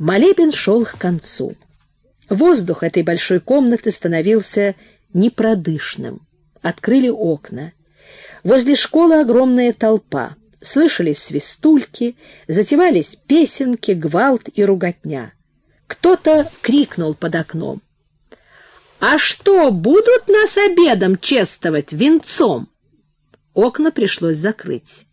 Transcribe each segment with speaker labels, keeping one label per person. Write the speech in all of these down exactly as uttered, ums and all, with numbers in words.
Speaker 1: Молебен шел к концу. Воздух этой большой комнаты становился непродышным. Открыли окна. Возле школы огромная толпа. Слышались свистульки, затевались песенки, гвалт и руготня. Кто-то крикнул под окном: «А что, будут нас обедом чествовать венцом?» Окна пришлось закрыть.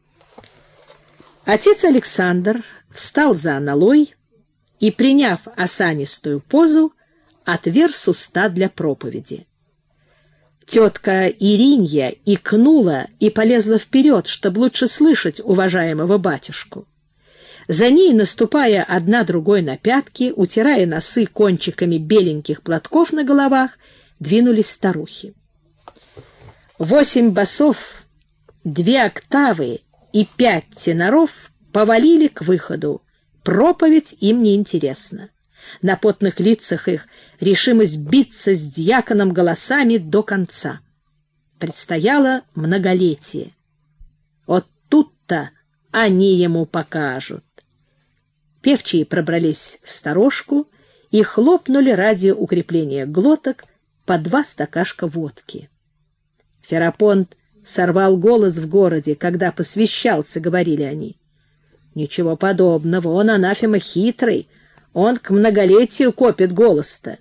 Speaker 1: Отец Александр встал за аналой и, приняв осанистую позу, отверз уста для проповеди. Тетка Иринья икнула и полезла вперед, чтобы лучше слышать уважаемого батюшку. За ней, наступая одна другой на пятки, утирая носы кончиками беленьких платков на головах, двинулись старухи. Восемь басов, две октавы и пять теноров повалили к выходу. Проповедь им неинтересна. На потных лицах их решимость биться с дьяконом голосами до конца. Предстояло многолетие. Вот тут-то они ему покажут. Певчие пробрались в сторожку и хлопнули ради укрепления глоток по два стакашка водки. Ферапонт сорвал голос в городе, когда посвящался, говорили они. Ничего подобного, он анафема хитрый, он к многолетию копит голос-то.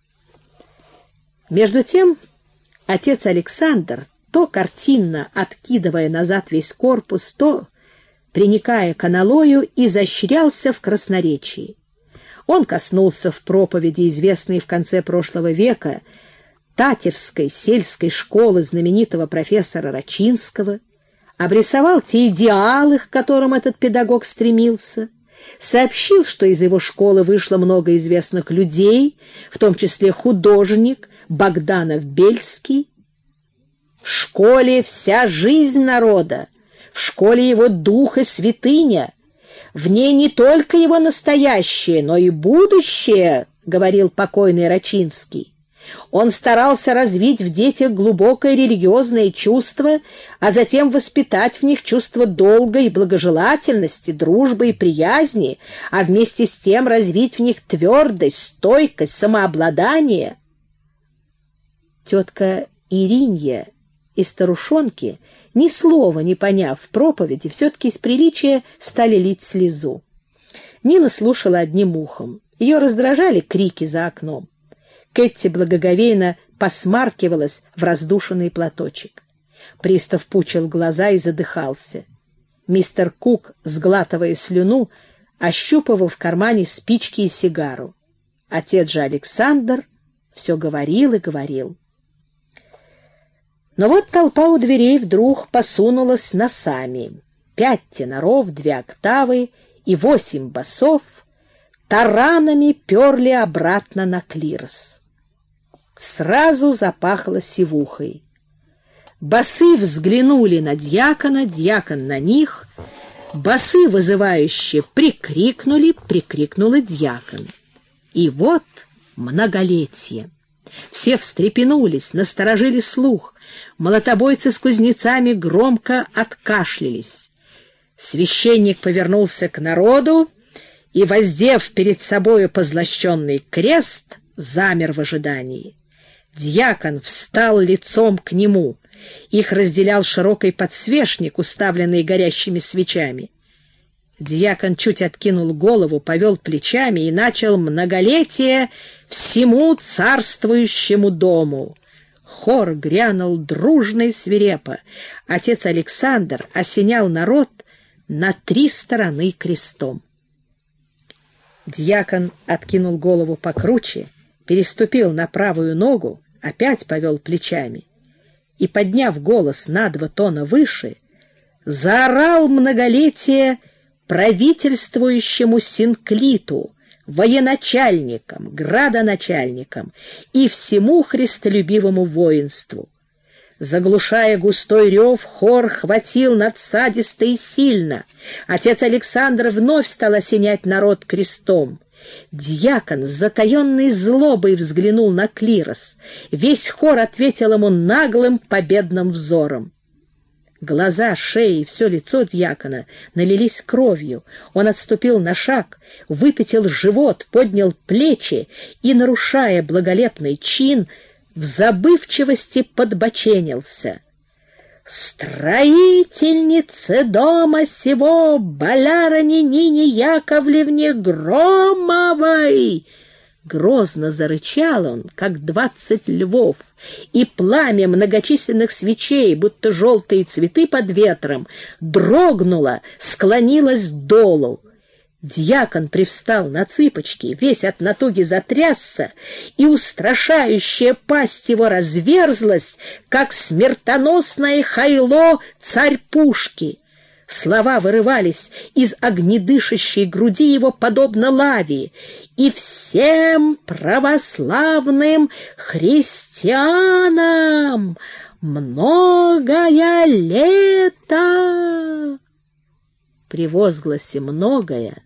Speaker 1: Между тем отец Александр, то картинно откидывая назад весь корпус, то, приникая к аналою, изощрялся в красноречии. Он коснулся в проповеди, известной в конце прошлого века, Татевской сельской школы знаменитого профессора Рачинского, обрисовал те идеалы, к которым этот педагог стремился, сообщил, что из его школы вышло много известных людей, в том числе художник Богданов-Бельский. В школе вся жизнь народа, в школе его дух и святыня, в ней не только его настоящее, но и будущее, говорил покойный Рачинский. Он старался развить в детях глубокое религиозное чувство, а затем воспитать в них чувство долга и благожелательности, дружбы и приязни, а вместе с тем развить в них твердость, стойкость, самообладание. Тетка Иринья и старушонки, ни слова не поняв в проповеди, все-таки из приличия стали лить слезу. Нина слушала одним ухом. Ее раздражали крики за окном. Кэтти благоговейно посмаркивалась в раздушенный платочек. Пристав пучил глаза и задыхался. Мистер Кук, сглатывая слюну, ощупывал в кармане спички и сигару. Отец же Александр все говорил и говорил. Но вот толпа у дверей вдруг посунулась носами. Пять теноров, две октавы и восемь басов таранами перли обратно на клирос. Сразу запахло сивухой. Басы взглянули на дьякона, дьякон на них. Басы вызывающе прикрикнули, прикрикнула дьякон. И вот многолетие. Все встрепенулись, насторожили слух. Молотобойцы с кузнецами громко откашлялись. Священник повернулся к народу и, воздев перед собою позлощенный крест, замер в ожидании. Дьякон встал лицом к нему. Их разделял широкий подсвечник, уставленный горящими свечами. Дьякон чуть откинул голову, повел плечами и начал многолетие всему царствующему дому. Хор грянул дружно и свирепо. Отец Александр осенял народ на три стороны крестом. Дьякон откинул голову покруче, переступил на правую ногу, опять повел плечами и, подняв голос на два тона выше, заорал многолетие правительствующему синклиту, военачальникам, градоначальникам и всему христолюбивому воинству. Заглушая густой рев, хор хватил надсадисто и сильно. Отец Александр вновь стал осенять народ крестом. Дьякон с затаенной злобой взглянул на клирос. Весь хор ответил ему наглым победным взором. Глаза, шея и все лицо дьякона налились кровью. Он отступил на шаг, выпятил живот, поднял плечи и, нарушая благолепный чин, в забывчивости подбоченился. «Строительнице дома сего, болярине Нине Яковлевне Громовой!» Грозно зарычал он, как двадцать львов, и пламя многочисленных свечей, будто желтые цветы под ветром, дрогнуло, склонилось долу. Дьякон привстал на цыпочки, весь от натуги затрясся, и устрашающая пасть его разверзлась, как смертоносное хайло царь-пушки. Слова вырывались из огнедышащей груди его подобно лаве. «И всем православным христианам многое лето!» При возгласе «многое»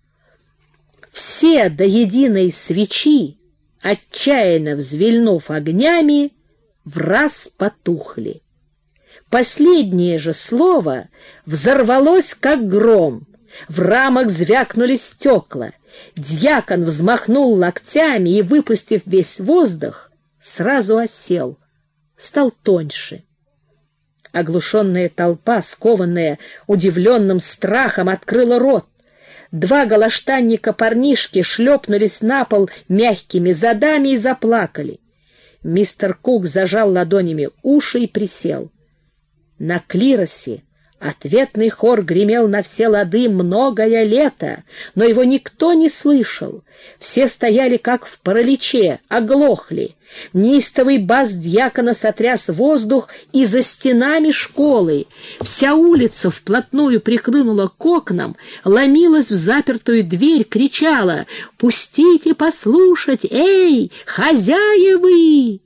Speaker 1: все до единой свечи, отчаянно взвильнув огнями, враз потухли. Последнее же слово взорвалось, как гром. В рамах звякнули стекла. Дьякон взмахнул локтями и, выпустив весь воздух, сразу осел, стал тоньше. Оглушенная толпа, скованная удивленным страхом, открыла рот. Два галаштанника-парнишки шлепнулись на пол мягкими задами и заплакали. Мистер Кук зажал ладонями уши и присел. На клиросе ответный хор гремел на все лады многое лето, но его никто не слышал. Все стояли как в параличе, оглохли. Неистовый бас дьякона сотряс воздух и за стенами школы. Вся улица вплотную приклынула к окнам, ломилась в запертую дверь, кричала: «Пустите послушать! Эй, хозяевы!»